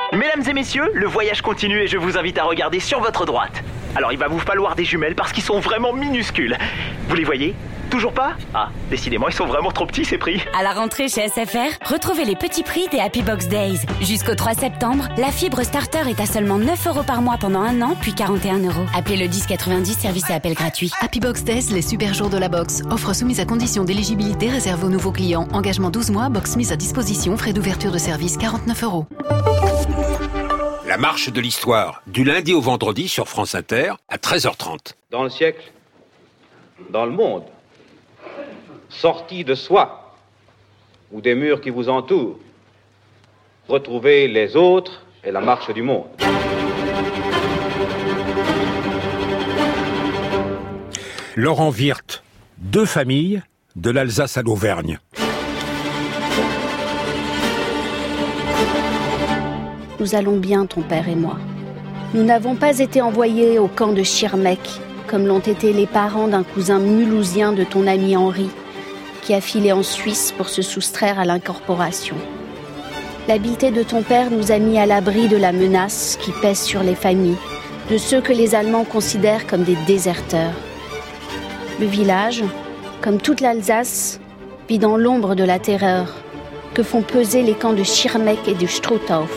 Mesdames et messieurs, le voyage continue et je vous invite à regarder sur votre droite. Alors il va vous falloir des jumelles parce qu'ils sont vraiment minuscules. Vous les voyez ? Toujours pas ? Ah, décidément, ils sont vraiment trop petits ces prix. À la rentrée chez SFR, retrouvez les petits prix des Happy Box Days. Jusqu'au 3 septembre, la fibre starter est à seulement 9 € par mois pendant 1 an, puis 41 €. Appelez le 1090, service et appel gratuit. Happy Box Days, les super jours de la box. Offre soumise à condition d'éligibilité réservée aux nouveaux clients. Engagement 12 mois, box mise à disposition, frais d'ouverture de service 49 €. La marche de l'histoire, du lundi au vendredi sur France Inter, à 13h30. Dans le siècle, dans le monde, sortis de soi ou des murs qui vous entourent, retrouvez les autres et la marche du monde. Laurent Wirth, 2 familles, de l'Alsace à l'Auvergne. Nous allons bien, ton père et moi. Nous n'avons pas été envoyés au camp de Schirmeck, comme l'ont été les parents d'un cousin mulhousien de ton ami Henri, qui a filé en Suisse pour se soustraire à l'incorporation. L'habileté de ton père nous a mis à l'abri de la menace qui pèse sur les familles, de ceux que les Allemands considèrent comme des déserteurs. Le village, comme toute l'Alsace, vit dans l'ombre de la terreur que font peser les camps de Schirmeck et de Struthof.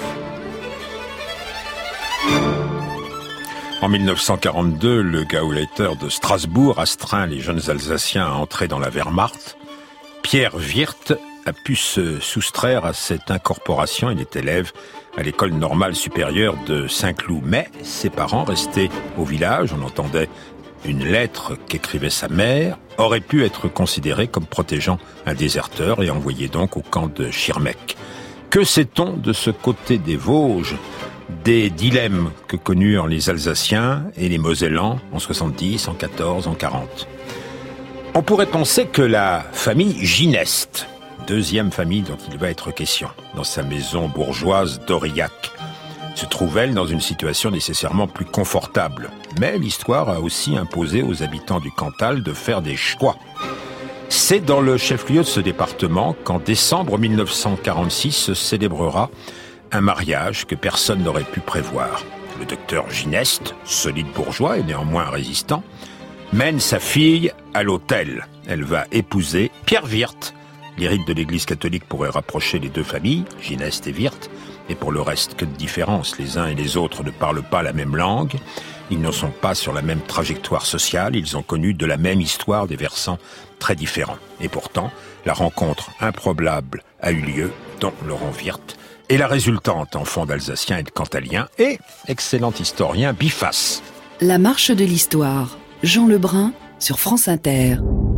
En 1942, le Gauleiter de Strasbourg astreint les jeunes Alsaciens à entrer dans la Wehrmacht. Pierre Wirth a pu se soustraire à cette incorporation. Il est élève à l'école normale supérieure de Saint-Cloud. Mais ses parents, restés au village, on entendait une lettre qu'écrivait sa mère, auraient pu être considérés comme protégeant un déserteur et envoyés donc au camp de Schirmeck. Que sait-on de ce côté des Vosges ? Des dilemmes que connurent les Alsaciens et les Mosellans en 70, en 14, en 40. On pourrait penser que la famille Gineste, deuxième famille dont il va être question, dans sa maison bourgeoise d'Aurillac, se trouve, elle, dans une situation nécessairement plus confortable. Mais l'histoire a aussi imposé aux habitants du Cantal de faire des choix. C'est dans le chef-lieu de ce département qu'en décembre 1946 se célébrera un mariage que personne n'aurait pu prévoir. Le docteur Gineste, solide bourgeois et néanmoins résistant, mène sa fille à l'autel. Elle va épouser Pierre Wirth. Les rites de l'Église catholique pourraient rapprocher les 2 familles, Gineste et Wirth, et pour le reste, que de différence. Les uns et les autres ne parlent pas la même langue, ils ne sont pas sur la même trajectoire sociale, ils ont connu de la même histoire des versants très différents. Et pourtant, la rencontre improbable a eu lieu, dont Laurent Wirth et la résultante, enfant d'Alsaciens et de Cantaliens, et excellent historien biface. La marche de l'histoire, Jean Lebrun, sur France Inter.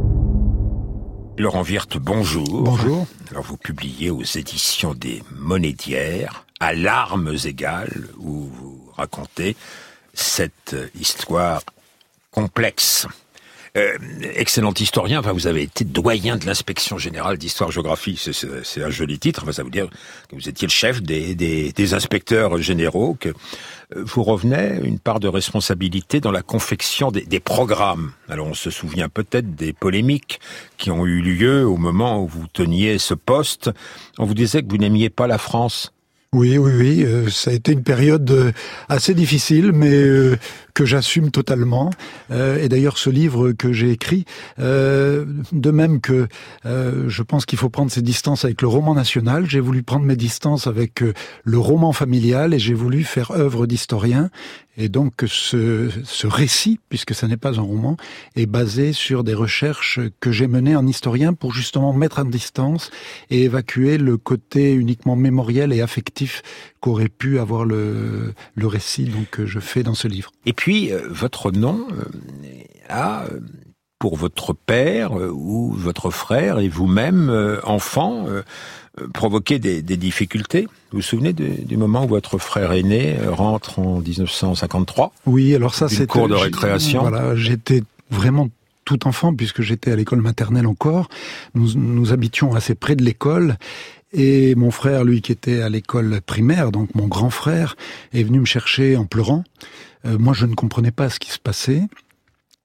Laurent Wirth, bonjour. Bonjour. Alors vous publiez aux éditions des Monnaies d'hier, à larmes égales, où vous racontez cette histoire complexe. Excellent historien, enfin, vous avez été doyen de l'inspection générale d'histoire-géographie, c'est un joli titre, enfin, ça veut dire que vous étiez le chef des inspecteurs généraux, que vous revenez une part de responsabilité dans la confection des programmes. Alors on se souvient peut-être des polémiques qui ont eu lieu au moment où vous teniez ce poste. On vous disait que vous n'aimiez pas la France. Oui, ça a été une période assez difficile, mais que j'assume totalement. Et d'ailleurs, ce livre que j'ai écrit, de même que je pense qu'il faut prendre ses distances avec le roman national, j'ai voulu prendre mes distances avec le roman familial et j'ai voulu faire œuvre d'historien. Et donc ce récit, puisque ça n'est pas un roman, est basé sur des recherches que j'ai menées en historien pour justement mettre en distance et évacuer le côté uniquement mémoriel et affectif qu'aurait pu avoir le récit que je fais dans ce livre. Et puis, votre nom a, pour votre père ou votre frère et vous-même, enfant, provoqué des difficultés. Vous vous souvenez du moment où votre frère aîné rentre en 1953 ? Oui, alors ça c'était... cours de récréation. Voilà, j'étais vraiment tout enfant puisque j'étais à l'école maternelle encore. Nous habitions assez près de l'école. Et mon frère, lui, qui était à l'école primaire, donc mon grand frère, est venu me chercher en pleurant. Moi, je ne comprenais pas ce qui se passait.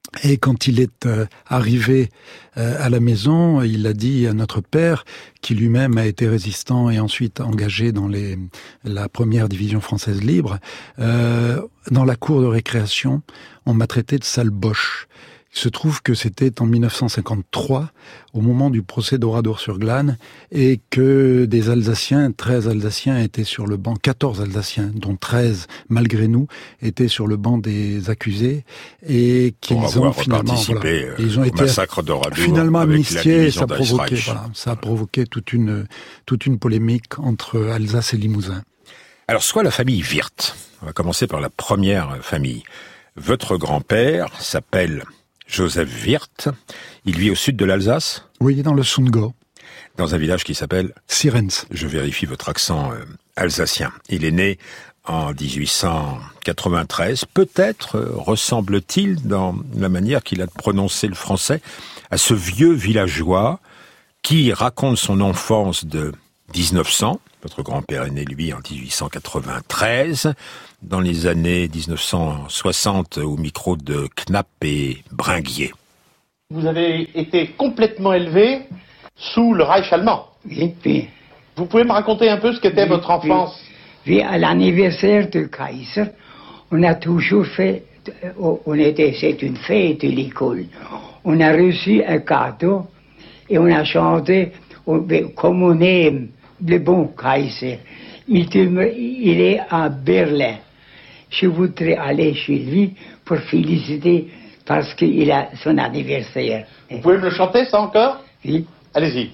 Et quand il est arrivé à la maison, il a dit à notre père, qui lui-même a été résistant et ensuite engagé dans la première division française libre, dans la cour de récréation, on m'a traité de sale boche. Il se trouve que c'était en 1953, au moment du procès d'Oradour-sur-Glane, et que des Alsaciens, 13 Alsaciens étaient sur le banc, 14 Alsaciens, dont 13, malgré nous, étaient sur le banc des accusés, et qu'ils ont finalement, ils ont été massacre d'Oradour, finalement amnistiés, ça a provoqué toute une polémique entre Alsace et Limousin. Alors, soit la famille Wirth. On va commencer par la première famille. Votre grand-père s'appelle Joseph Wirth. Il vit au sud de l'Alsace ? Oui, dans le Sundgau. Dans un village qui s'appelle Sirens. Je vérifie votre accent alsacien. Il est né en 1893. Peut-être ressemble-t-il, dans la manière qu'il a de prononcer le français, à ce vieux villageois qui raconte son enfance de 1900. Votre grand-père est né, lui, en 1893, dans les années 1960, au micro de Knapp et Bringuier. Vous avez été complètement élevé sous le Reich allemand. Oui. Vous pouvez me raconter un peu ce qu'était votre enfance? Oui, à l'anniversaire du Kaiser, on a toujours fait, c'est une fête de l'école. On a reçu un cadeau et on a chanté comme on aime. Le bon Kaiser, il est à Berlin. Je voudrais aller chez lui pour féliciter parce qu'il a son anniversaire. Vous pouvez me le chanter, ça encore? Oui. Allez-y.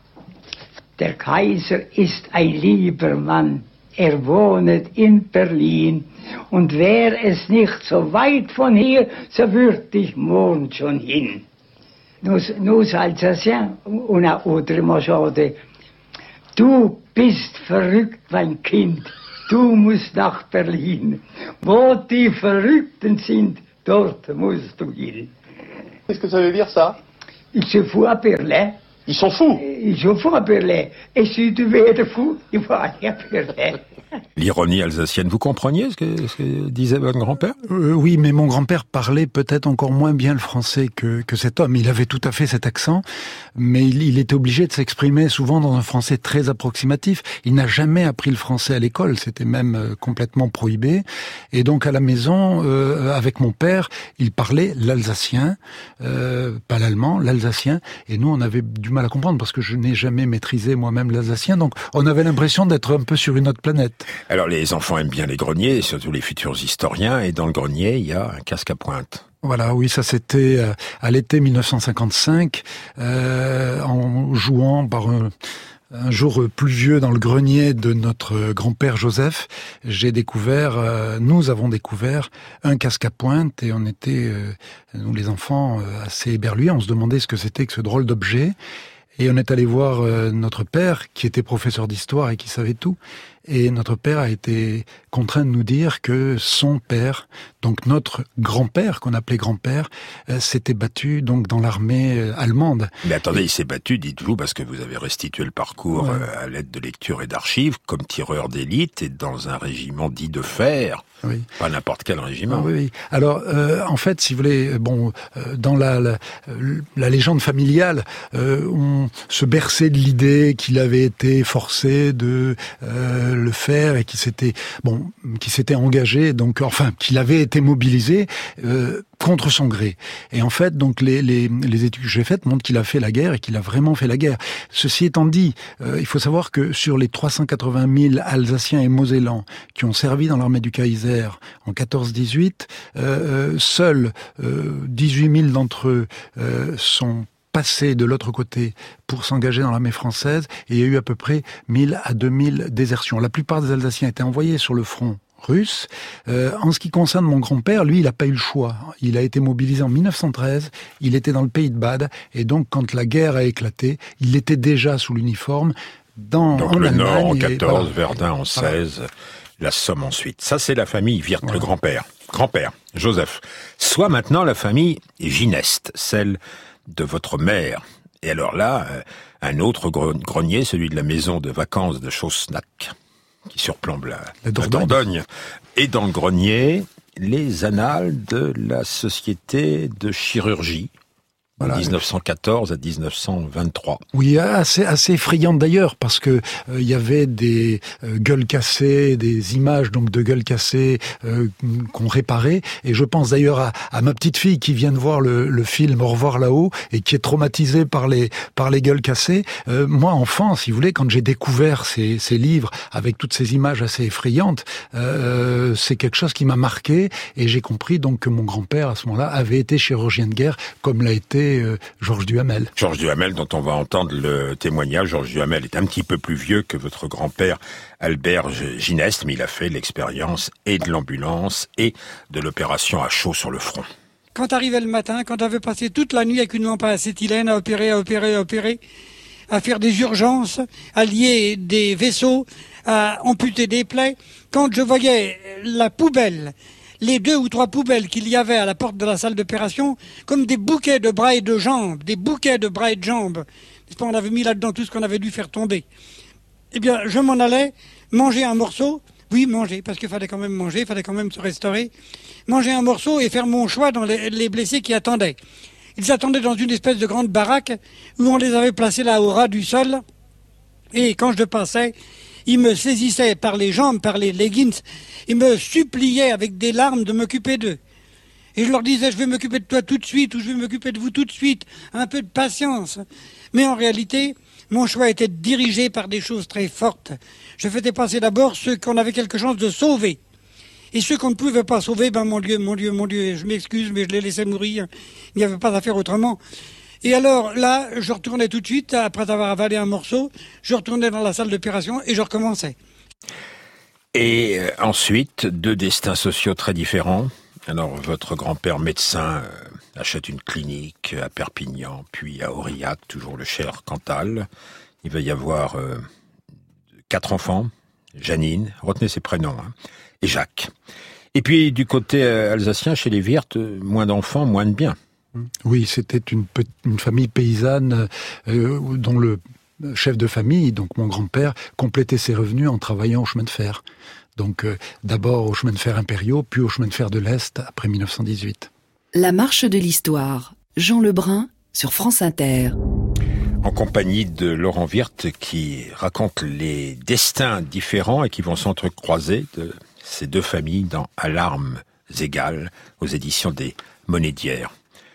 Der Kaiser ist ein lieber Mann. Wohnet in Berlin. Und wär es nicht so weit von hier, so würd ich morgen schon hin. Nous Alsaciens, on a autrement chanté. Du bist verrückt, mein Kind. Du musst nach Berlin. Wo die Verrückten sind, dort musst du hin. Qu'est-ce que ça veut dire, ça? Ils se foutent à Berlin. Ils sont fous. Ils se foutent à Berlin. Et si tu veux être fou, il faut aller à Berlin. L'ironie alsacienne, vous compreniez ce que disait votre grand-père? Oui, mais mon grand-père parlait peut-être encore moins bien le français que cet homme. Il avait tout à fait cet accent, mais il était obligé de s'exprimer souvent dans un français très approximatif. Il n'a jamais appris le français à l'école, c'était même complètement prohibé. Et donc à la maison, avec mon père, il parlait l'alsacien, pas l'allemand, l'alsacien. Et nous, on avait du mal à comprendre parce que je n'ai jamais maîtrisé moi-même l'alsacien. Donc on avait l'impression d'être un peu sur une autre planète. Alors les enfants aiment bien les greniers, et surtout les futurs historiens, et dans le grenier, il y a un casque à pointe. Voilà, oui, ça c'était à l'été 1955, en jouant par un jour pluvieux dans le grenier de notre grand-père Joseph, nous avons découvert un casque à pointe, et on était, nous les enfants, assez éberlués, on se demandait ce que c'était que ce drôle d'objet. Et on est allé voir notre père, qui était professeur d'histoire et qui savait tout. Et notre père a été contraint de nous dire que son père, donc notre grand-père, qu'on appelait grand-père, s'était battu donc dans l'armée allemande. Mais attendez, il s'est battu, dites-vous, parce que vous avez restitué le parcours à l'aide de lectures et d'archives, comme tireur d'élite et dans un régiment dit de fer. Oui. Pas n'importe quel régiment. Ah, oui. Alors, en fait, si vous voulez, dans la légende familiale, on se berçait de l'idée qu'il avait été forcé de le faire et qu'il s'était engagé, donc enfin qu'il avait été mobilisé contre son gré. Et en fait, donc les études que j'ai faites montrent qu'il a fait la guerre et qu'il a vraiment fait la guerre. Ceci étant dit, il faut savoir que sur les 380 000 Alsaciens et Mosellans qui ont servi dans l'armée du Kaiser en 14-18, seuls 18 000 d'entre eux sont passés de l'autre côté pour s'engager dans l'armée française, et il y a eu à peu près 1000 à 2000 désertions. La plupart des Alsaciens étaient envoyés sur le front russe. En ce qui concerne mon grand-père, lui, il n'a pas eu le choix. Il a été mobilisé en 1913, il était dans le pays de Bade, et donc quand la guerre a éclaté, il était déjà sous l'uniforme en le Allemagne. Nord en 14, Verdun en 16, la Somme ensuite. Ça, c'est la famille Wirth, le grand-père. Grand-père, Joseph. Soit maintenant la famille Gineste, celle de votre mère. Et alors là, un autre grenier, celui de la maison de vacances de Chaussnac, qui surplombe la Dordogne. Et dans le grenier, les annales de la Société de chirurgie. Voilà. 1914 à 1923. Oui, assez effrayante d'ailleurs, parce que il y avait des gueules cassées, des images donc de gueules cassées qu'on réparait. Et je pense d'ailleurs à ma petite fille qui vient de voir le film Au revoir là-haut et qui est traumatisée par les gueules cassées. Moi, enfant, si vous voulez, quand j'ai découvert ces livres avec toutes ces images assez effrayantes, c'est quelque chose qui m'a marqué. Et j'ai compris donc que mon grand-père à ce moment-là avait été chirurgien de guerre, comme l'a été Georges Duhamel. Georges Duhamel, dont on va entendre le témoignage. Georges Duhamel est un petit peu plus vieux que votre grand-père Albert Gineste, mais il a fait l'expérience et de l'ambulance et de l'opération à chaud sur le front. Quand arrivait le matin, quand j'avais passé toute la nuit avec une lampe à acétylène à opérer, à faire des urgences, à lier des vaisseaux, à amputer des plaies, quand je voyais la poubelle, les 2 ou 3 poubelles qu'il y avait à la porte de la salle d'opération, comme des bouquets de bras et de jambes, N'est-ce pas, on avait mis là-dedans tout ce qu'on avait dû faire tomber. Eh bien, je m'en allais manger un morceau. Oui, manger, parce qu'il fallait quand même manger, il fallait quand même se restaurer. Manger un morceau et faire mon choix dans les blessés qui attendaient. Ils attendaient dans une espèce de grande baraque où on les avait placés là au ras du sol. Et quand je passais, ils me saisissaient par les jambes, par les leggings. Ils me suppliaient avec des larmes de m'occuper d'eux. Et je leur disais, je vais m'occuper de toi tout de suite, ou je vais m'occuper de vous tout de suite. Un peu de patience. Mais en réalité, mon choix était dirigé par des choses très fortes. Je faisais passer d'abord ceux qu'on avait quelque chance de sauver. Et ceux qu'on ne pouvait pas sauver, mon Dieu, je m'excuse, mais je les laissais mourir. Il n'y avait pas à faire autrement. Et alors là, je retournais tout de suite, après avoir avalé un morceau, je retournais dans la salle d'opération et je recommençais. Et ensuite, 2 destins sociaux très différents. Alors, votre grand-père médecin achète une clinique à Perpignan, puis à Aurillac, toujours le cher Cantal. Il va y avoir 4 enfants, Janine, retenez ses prénoms, et Jacques. Et puis, du côté alsacien, chez les Wirth, moins d'enfants, moins de biens. Oui, c'était une famille paysanne dont le chef de famille, donc mon grand-père, complétait ses revenus en travaillant au chemin de fer. Donc d'abord au chemin de fer impériaux, puis au chemin de fer de l'Est après 1918. La marche de l'histoire, Jean Lebrun sur France Inter. En compagnie de Laurent Wirth qui raconte les destins différents et qui vont s'entrecroiser de ces 2 familles dans À l'armes égales aux éditions des Monnaies d'hier.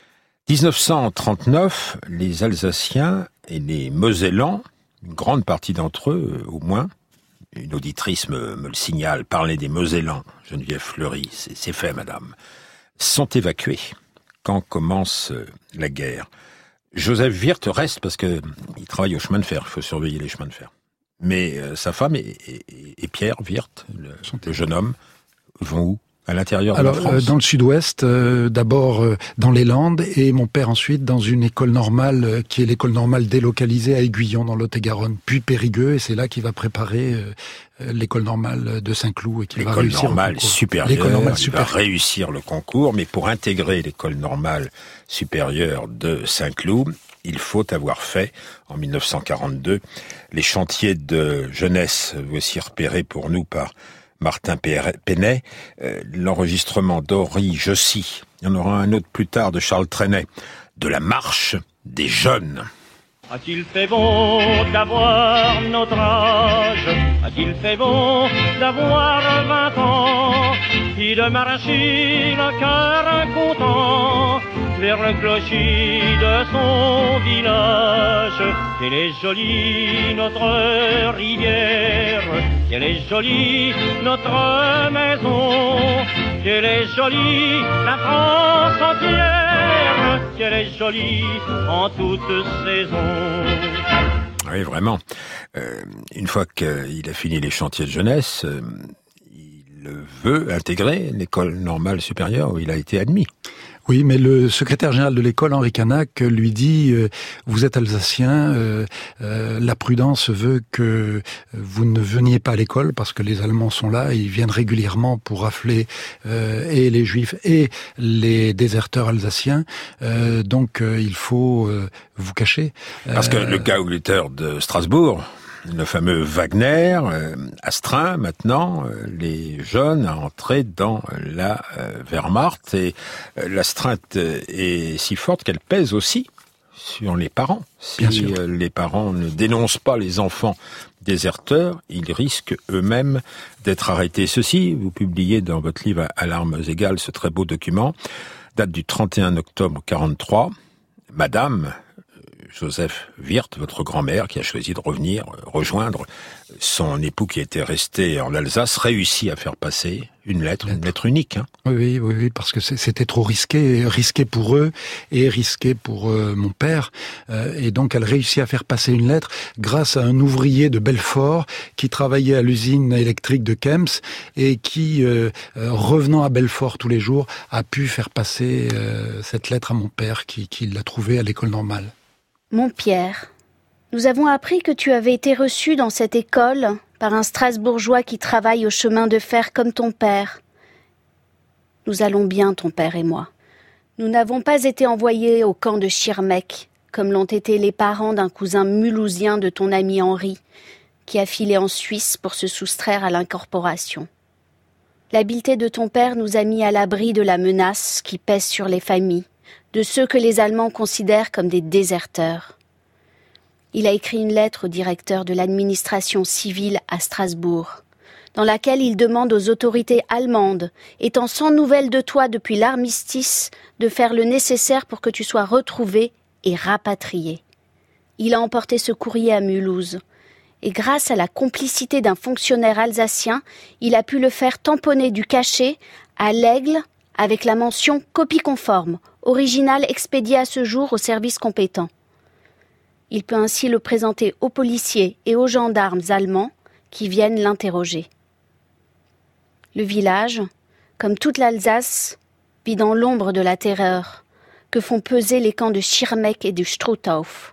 1939, les Alsaciens et les Mosellans, une grande partie d'entre eux au moins, une auditrice me le signale, parlait des Mosellans, Geneviève Fleury, c'est fait madame, sont évacués quand commence la guerre. Joseph Wirth reste parce que il travaille au chemin de fer, il faut surveiller les chemins de fer. Mais sa femme et Pierre Wirth, le jeune homme, vont où ? À l'intérieur de la France. Dans le sud-ouest, d'abord dans les Landes, et mon père ensuite dans une école normale, qui est l'école normale délocalisée à Aiguillon, dans Lot-et-Garonne, puis Périgueux, et c'est là qu'il va préparer l'école normale de Saint-Cloud. Et qu'il va réussir l'école normale supérieure, il va réussir le concours, mais pour intégrer l'école normale supérieure de Saint-Cloud, il faut avoir fait, en 1942, les chantiers de jeunesse, voici repérés pour nous par Martin Penet, l'enregistrement d'Henri Jossy, il y en aura un autre plus tard de Charles Trenet, de la marche des jeunes. A-t-il fait bon d'avoir notre âge? A-t-il fait bon d'avoir 20 ans? Puis de marcher le cœur content vers le clocher de son village. Elle est jolie notre rivière, elle est jolie notre maison, elle est jolie la France entière, elle est jolie en toute saison. Oui, vraiment. Une fois qu'il a fini les chantiers de jeunesse, il veut intégrer l'école normale supérieure où il a été admis. Oui, mais le secrétaire général de l'école, Henri Canac, lui dit vous êtes alsacien, la prudence veut que vous ne veniez pas à l'école parce que les Allemands sont là, ils viennent régulièrement pour rafler et les Juifs et les déserteurs alsaciens, donc il faut vous cacher. Parce que le Gauleiter de Strasbourg le fameux Wagner, astreint maintenant les jeunes à entrer dans la Wehrmacht. Et l'astreinte est si forte qu'elle pèse aussi sur les parents. Si les parents ne dénoncent pas les enfants déserteurs, ils risquent eux-mêmes d'être arrêtés. Ceci, vous publiez dans votre livre À l'armes égales ce très beau document, date du 31 octobre 43. Madame Joseph Wirth, votre grand-mère, qui a choisi de rejoindre son époux qui était resté en Alsace, réussit à faire passer une lettre unique. Hein. Oui, parce que c'était trop risqué pour eux et risqué pour mon père. Et donc elle réussit à faire passer une lettre grâce à un ouvrier de Belfort qui travaillait à l'usine électrique de Kems et qui, revenant à Belfort tous les jours, a pu faire passer cette lettre à mon père qui l'a trouvée à l'école normale. Mon Pierre, nous avons appris que tu avais été reçu dans cette école par un Strasbourgeois qui travaille au chemin de fer comme ton père. Nous allons bien, ton père et moi. Nous n'avons pas été envoyés au camp de Schirmeck, comme l'ont été les parents d'un cousin mulhousien de ton ami Henri, qui a filé en Suisse pour se soustraire à l'incorporation. L'habileté de ton père nous a mis à l'abri de la menace qui pèse sur les familles, de ceux que les Allemands considèrent comme des déserteurs. Il a écrit une lettre au directeur de l'administration civile à Strasbourg, dans laquelle il demande aux autorités allemandes, étant sans nouvelles de toi depuis l'armistice, de faire le nécessaire pour que tu sois retrouvé et rapatrié. Il a emporté ce courrier à Mulhouse, et grâce à la complicité d'un fonctionnaire alsacien, il a pu le faire tamponner du cachet à l'Aigle avec la mention « copie conforme », original expédié à ce jour aux services compétents. Il peut ainsi le présenter aux policiers et aux gendarmes allemands qui viennent l'interroger. Le village, comme toute l'Alsace, vit dans l'ombre de la terreur que font peser les camps de Schirmeck et de Struthof.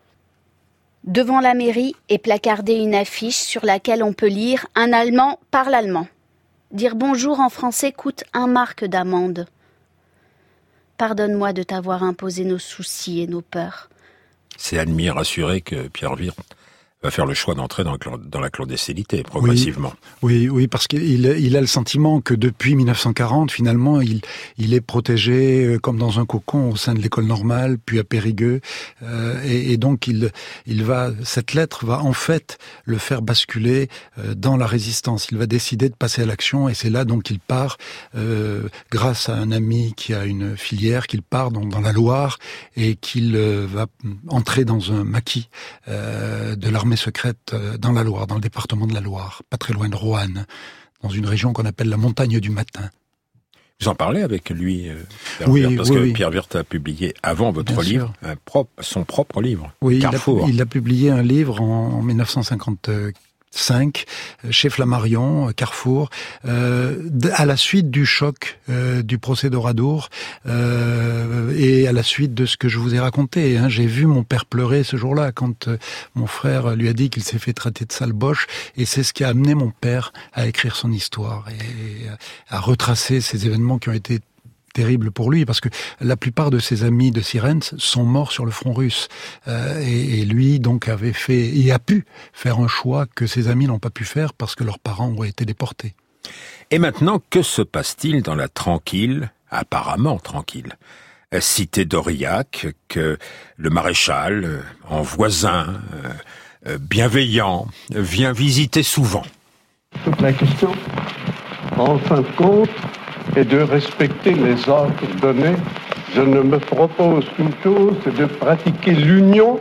Devant la mairie est placardée une affiche sur laquelle on peut lire « Un Allemand parle allemand ». Dire bonjour en français coûte 1 mark d'amende. Pardonne-moi de t'avoir imposé nos soucis et nos peurs. C'est à demi rassuré que Pierre Wirth va faire le choix d'entrer dans la clandestinité progressivement. Oui, parce qu'il a le sentiment que depuis 1940, finalement, il est protégé comme dans un cocon au sein de l'école normale, puis à Périgueux, et donc cette lettre va en fait le faire basculer dans la résistance. Il va décider de passer à l'action, et c'est là donc qu'il part, grâce à un ami qui a une filière, qu'il part dans la Loire et qu'il va entrer dans un maquis de l'armée secrète dans la Loire, dans le département de la Loire, pas très loin de Roanne, dans une région qu'on appelle la montagne du matin. Vous en parlez avec lui, Pierre Wirth, parce que Pierre Wirth a publié avant votre livre son propre livre, Carrefour. Il a publié un livre en 1955 chez Flammarion, Carrefour, à la suite du choc du procès d'Oradour et à la suite de ce que je vous ai raconté. J'ai vu mon père pleurer ce jour-là quand mon frère lui a dit qu'il s'est fait traiter de sale boche, et c'est ce qui a amené mon père à écrire son histoire et à retracer ces événements qui ont été terrible pour lui, parce que la plupart de ses amis de Sierentz sont morts sur le front russe. Et lui, donc, a pu faire un choix que ses amis n'ont pas pu faire parce que leurs parents ont été déportés. Et maintenant, que se passe-t-il dans la tranquille, apparemment tranquille, cité d'Aurillac, que le maréchal, en voisin, bienveillant, vient visiter souvent? Toute la question, en fin de compte, et de respecter les ordres donnés. Je ne me propose qu'une chose, c'est de pratiquer l'union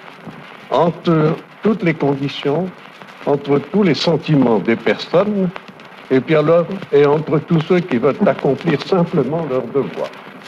entre toutes les conditions, entre tous les sentiments des personnes, et puis alors, et entre tous ceux qui veulent accomplir simplement leur devoir.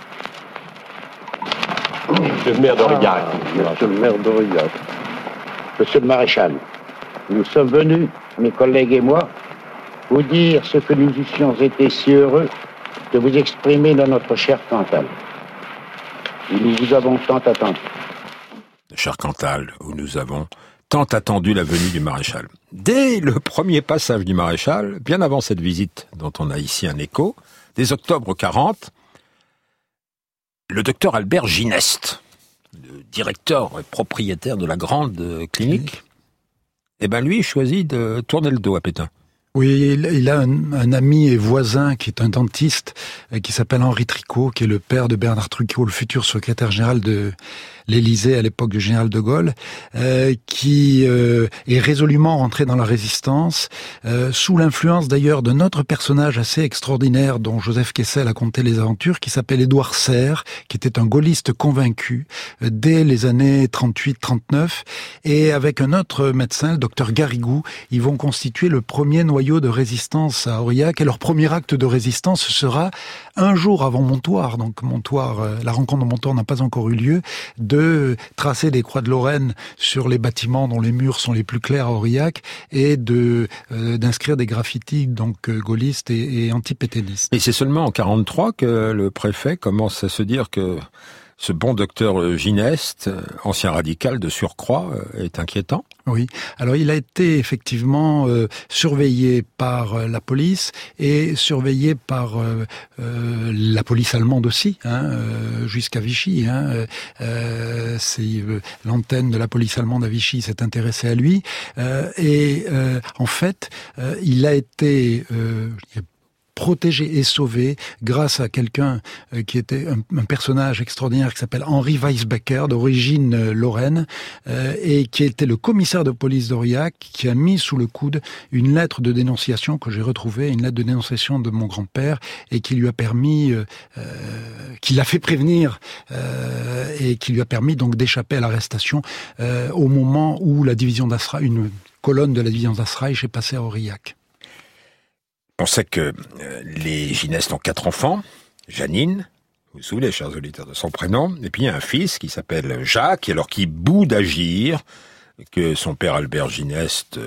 Monsieur le maire d'Aurillac. Monsieur le maire d'Aurillac. Monsieur le maréchal, nous sommes venus, mes collègues et moi, vous dire ce que nous eussions été si heureux de vous exprimer dans notre cher Cantal. Nous vous avons tant attendu. Cher Cantal, où nous avons tant attendu la venue du maréchal. Dès le premier passage du maréchal, bien avant cette visite dont on a ici un écho, dès octobre 40, le docteur Albert Gineste, le directeur et propriétaire de la grande clinique, eh ben lui, il choisit de tourner le dos à Pétain. Oui, il a un ami et voisin qui est un dentiste, qui s'appelle Henri Tricot, qui est le père de Bernard Tricot, le futur secrétaire général de l'Élysée à l'époque du général de Gaulle, qui est résolument rentré dans la résistance, sous l'influence d'ailleurs de notre personnage assez extraordinaire dont Joseph Kessel a conté les aventures, qui s'appelle Édouard Serre, qui était un gaulliste convaincu dès les années 38-39, et avec un autre médecin, le docteur Garrigou, ils vont constituer le premier noyau de résistance à Aurillac, et leur premier acte de résistance sera un jour avant Montoire, donc Montoire, la rencontre de Montoire n'a pas encore eu lieu, de tracer des croix de Lorraine sur les bâtiments dont les murs sont les plus clairs à Aurillac et d'inscrire des graffitis donc gaullistes et anti-pétainistes. Et c'est seulement en 43 que le préfet commence à se dire que ce bon docteur Gineste, ancien radical de surcroît, est inquiétant. Oui. Alors il a été effectivement surveillé par la police et surveillé par la police allemande aussi, jusqu'à Vichy. C'est l'antenne de la police allemande à Vichy s'est intéressée à lui. En fait, il a été protégé et sauvé grâce à quelqu'un qui était un personnage extraordinaire qui s'appelle Henri Weisbecker, d'origine lorraine, et qui était le commissaire de police d'Aurillac, qui a mis sous le coude une lettre de dénonciation que j'ai retrouvée, une lettre de dénonciation de mon grand-père, et qui lui a permis, qui l'a fait prévenir, et qui lui a permis donc d'échapper à l'arrestation au moment où la division d'Asraï, une colonne de la division d'Asraï est passée à Aurillac. On sait que les Gineste ont 4 enfants, Janine, vous vous souvenez, chers auditeurs, de son prénom, et puis il y a un fils qui s'appelle Jacques, alors qui bout d'agir, que son père Albert Gineste,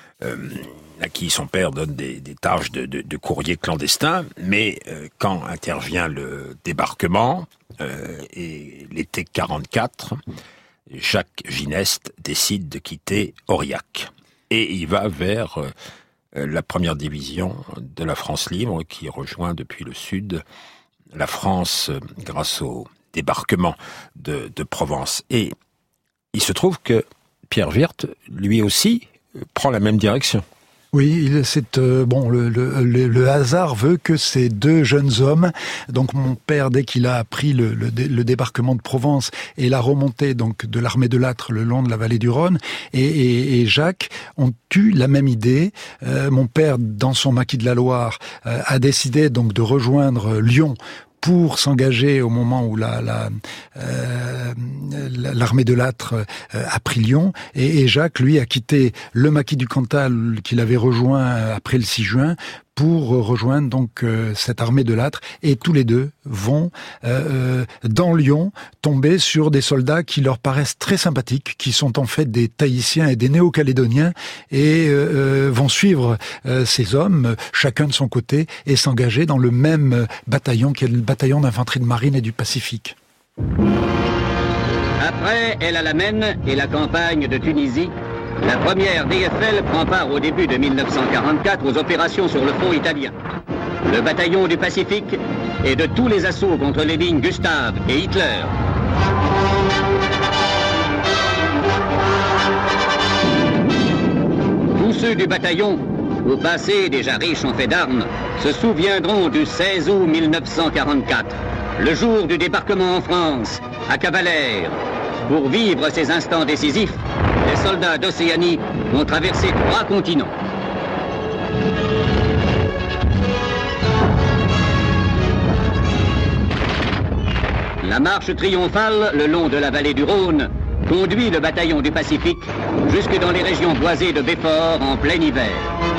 à qui son père donne des tâches de courrier clandestin, mais quand intervient le débarquement, et l'été 44, Jacques Gineste décide de quitter Aurillac, et il va vers la première division de la France libre qui rejoint depuis le sud la France grâce au débarquement de Provence. Et il se trouve que Pierre Wirth, lui aussi, prend la même direction. Oui, le hasard veut que ces deux jeunes hommes, donc mon père, dès qu'il a appris le débarquement de Provence et la remontée donc de l'armée de Lattre le long de la vallée du Rhône, et Jacques ont eu la même idée. Mon père, dans son maquis de la Loire, a décidé donc de rejoindre Lyon pour s'engager au moment où l'armée de Lattre a pris Lyon, et Jacques, lui, a quitté le maquis du Cantal qu'il avait rejoint après le 6 juin pour rejoindre donc cette armée de Lattre, et tous les deux vont dans Lyon tomber sur des soldats qui leur paraissent très sympathiques, qui sont en fait des Tahitiens et des Néo-Calédoniens, et vont suivre ces hommes, chacun de son côté, et s'engager dans le même bataillon qui est le bataillon d'infanterie de marine et du Pacifique. Après El Alamein et la campagne de Tunisie, la première DFL prend part au début de 1944 aux opérations sur le front italien. Le bataillon du Pacifique et de tous les assauts contre les lignes Gustave et Hitler. Tous ceux du bataillon, au passé déjà riches en faits d'armes, se souviendront du 16 août 1944, le jour du débarquement en France, à Cavalère. Pour vivre ces instants décisifs, les soldats d'Océanie ont traversé 3 continents. La marche triomphale le long de la vallée du Rhône conduit le bataillon du Pacifique jusque dans les régions boisées de Belfort en plein hiver.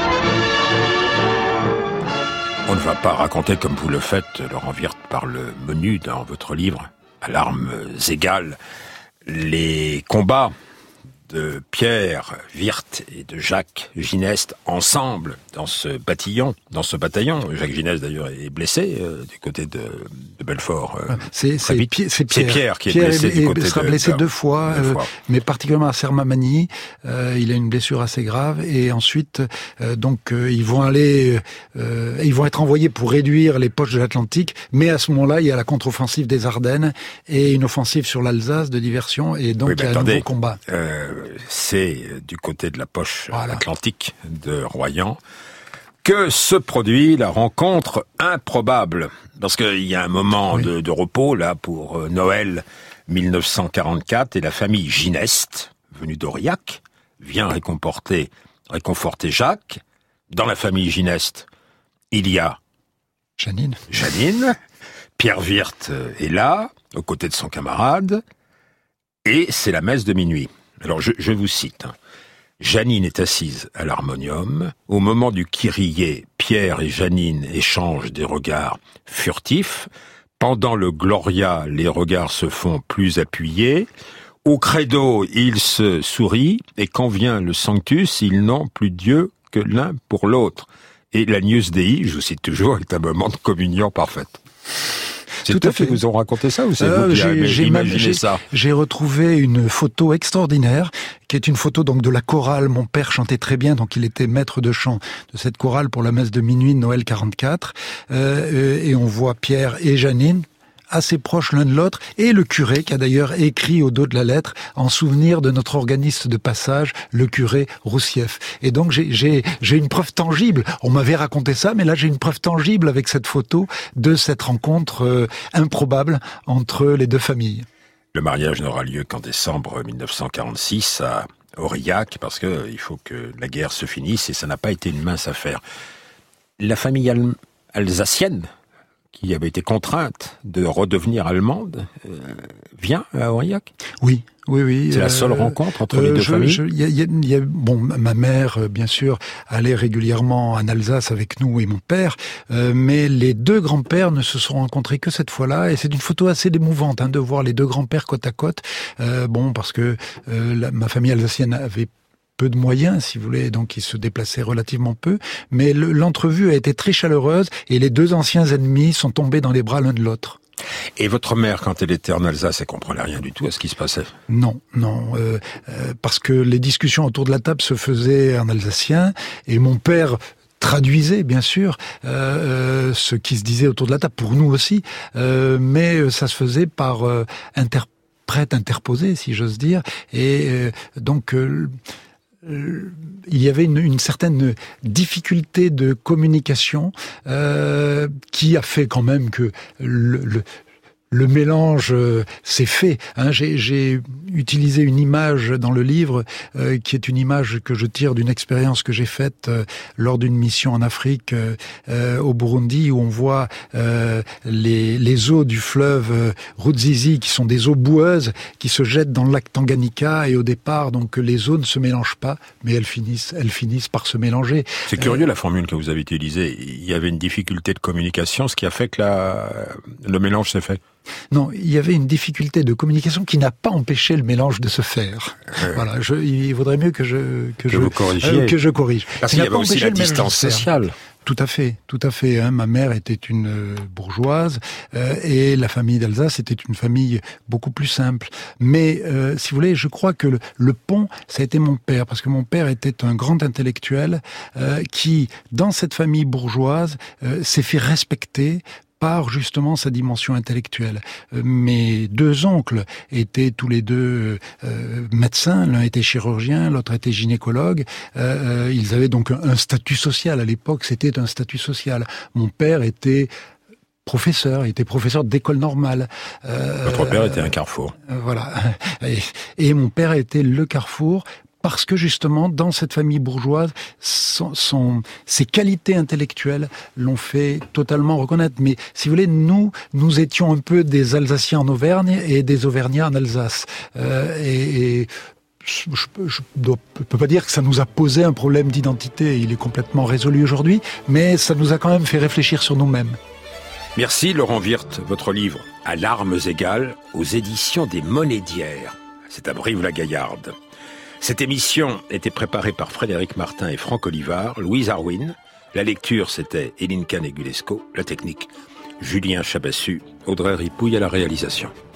On ne va pas raconter comme vous le faites, Laurent Wirth, par le menu dans votre livre, à l'armes égales, les combats de Pierre Wirth et de Jacques Gineste ensemble dans ce bataillon. Jacques Gineste d'ailleurs est blessé du côté de Belfort. C'est Pierre qui est blessé du côté sera blessé 2 fois, mais particulièrement à Sermamani. Il a une blessure assez grave, et ensuite ils vont être envoyés pour réduire les poches de l'Atlantique, mais à ce moment-là il y a la contre-offensive des Ardennes et une offensive sur l'Alsace de diversion, et donc il y a un nouveau combat. c'est du côté de la poche atlantique de Royan que se produit la rencontre improbable. Parce qu'il y a un moment de repos, là, pour Noël 1944, et la famille Gineste, venue d'Aurillac, vient réconforter Jacques. Dans la famille Gineste, il y a Janine. Pierre Wirth est là, aux côtés de son camarade, et c'est la messe de minuit. Alors, je vous cite. Janine est assise à l'harmonium. Au moment du Kyrie, Pierre et Janine échangent des regards furtifs. Pendant le Gloria, les regards se font plus appuyés. Au Credo, ils se sourient. Et quand vient le Sanctus, ils n'ont plus Dieu que l'un pour l'autre. Et l'Agnus Dei, je vous cite toujours, est un moment de communion parfaite. C'est tout à fait. Vous ont raconté ça ou c'est vous qui avez imaginé ça? J'ai retrouvé une photo extraordinaire, qui est une photo donc de la chorale. Mon père chantait très bien, donc il était maître de chant de cette chorale pour la messe de minuit de Noël 44. Et on voit Pierre et Janine assez proches l'un de l'autre, et le curé qui a d'ailleurs écrit au dos de la lettre en souvenir de notre organiste de passage, le curé Roussieff. Et donc j'ai une preuve tangible. On m'avait raconté ça, mais là j'ai une preuve tangible avec cette photo de cette rencontre improbable entre les deux familles. Le mariage n'aura lieu qu'en décembre 1946 à Aurillac, parce que il faut que la guerre se finisse, et ça n'a pas été une mince affaire. La famille alsacienne, qui avait été contrainte de redevenir allemande, vient à Aurillac? Oui. C'est la seule rencontre entre les deux familles? Bon, ma mère, bien sûr, allait régulièrement en Alsace avec nous et mon père, mais les deux grands-pères ne se sont rencontrés que cette fois-là, et c'est une photo assez émouvante de voir les deux grands-pères côte à côte. Parce que ma famille alsacienne avait peu de moyens, si vous voulez, donc ils se déplaçaient relativement peu, mais l'entrevue a été très chaleureuse, et les deux anciens ennemis sont tombés dans les bras l'un de l'autre. Et votre mère, quand elle était en Alsace, elle comprenait rien du tout à ce qui se passait? Non, parce que les discussions autour de la table se faisaient en alsacien, et mon père traduisait, bien sûr, ce qui se disait autour de la table, pour nous aussi, mais ça se faisait par interprète interposé, si j'ose dire, et donc il y avait une certaine difficulté de communication qui a fait quand même que le mélange s'est fait. J'ai utilisé une image dans le livre qui est une image que je tire d'une expérience que j'ai faite lors d'une mission en Afrique au Burundi, où on voit les eaux du fleuve Ruzizi, qui sont des eaux boueuses, qui se jettent dans le lac Tanganyika, et au départ, donc, les eaux ne se mélangent pas, mais elles finissent par se mélanger. C'est curieux la formule que vous avez utilisée. Il y avait une difficulté de communication, ce qui a fait que le mélange s'est fait. Non, il y avait une difficulté de communication qui n'a pas empêché le mélange de se faire. Voilà, il vaudrait mieux que je corrige. Parce qu'il y avait aussi la distance sociale. Tout à fait. Ma mère était une bourgeoise et la famille d'Alsace était une famille beaucoup plus simple. Mais si vous voulez, je crois que le pont, ça a été mon père, parce que mon père était un grand intellectuel qui, dans cette famille bourgeoise, s'est fait respecter par justement sa dimension intellectuelle. Mes deux oncles étaient tous les deux médecins, l'un était chirurgien, l'autre était gynécologue. Ils avaient donc un statut social à l'époque, c'était un statut social. Mon père était professeur d'école normale. Votre père était un carrefour. Voilà. Et mon père était le carrefour, parce que justement, dans cette famille bourgeoise, ses qualités intellectuelles l'ont fait totalement reconnaître. Mais si vous voulez, nous étions un peu des Alsaciens en Auvergne et des Auvergnats en Alsace. Je ne peux pas dire que ça nous a posé un problème d'identité. Il est complètement résolu aujourd'hui, mais ça nous a quand même fait réfléchir sur nous-mêmes. Merci Laurent Wirth. Votre livre « À larmes égales » aux éditions des Monédières. C'est à Brive-la-Gaillarde. Cette émission était préparée par Frédéric Martin et Franck Olivard, Louise Arwin. La lecture, c'était Eline Canégulesco. La technique, Julien Chabassu, Audrey Ripouille à la réalisation.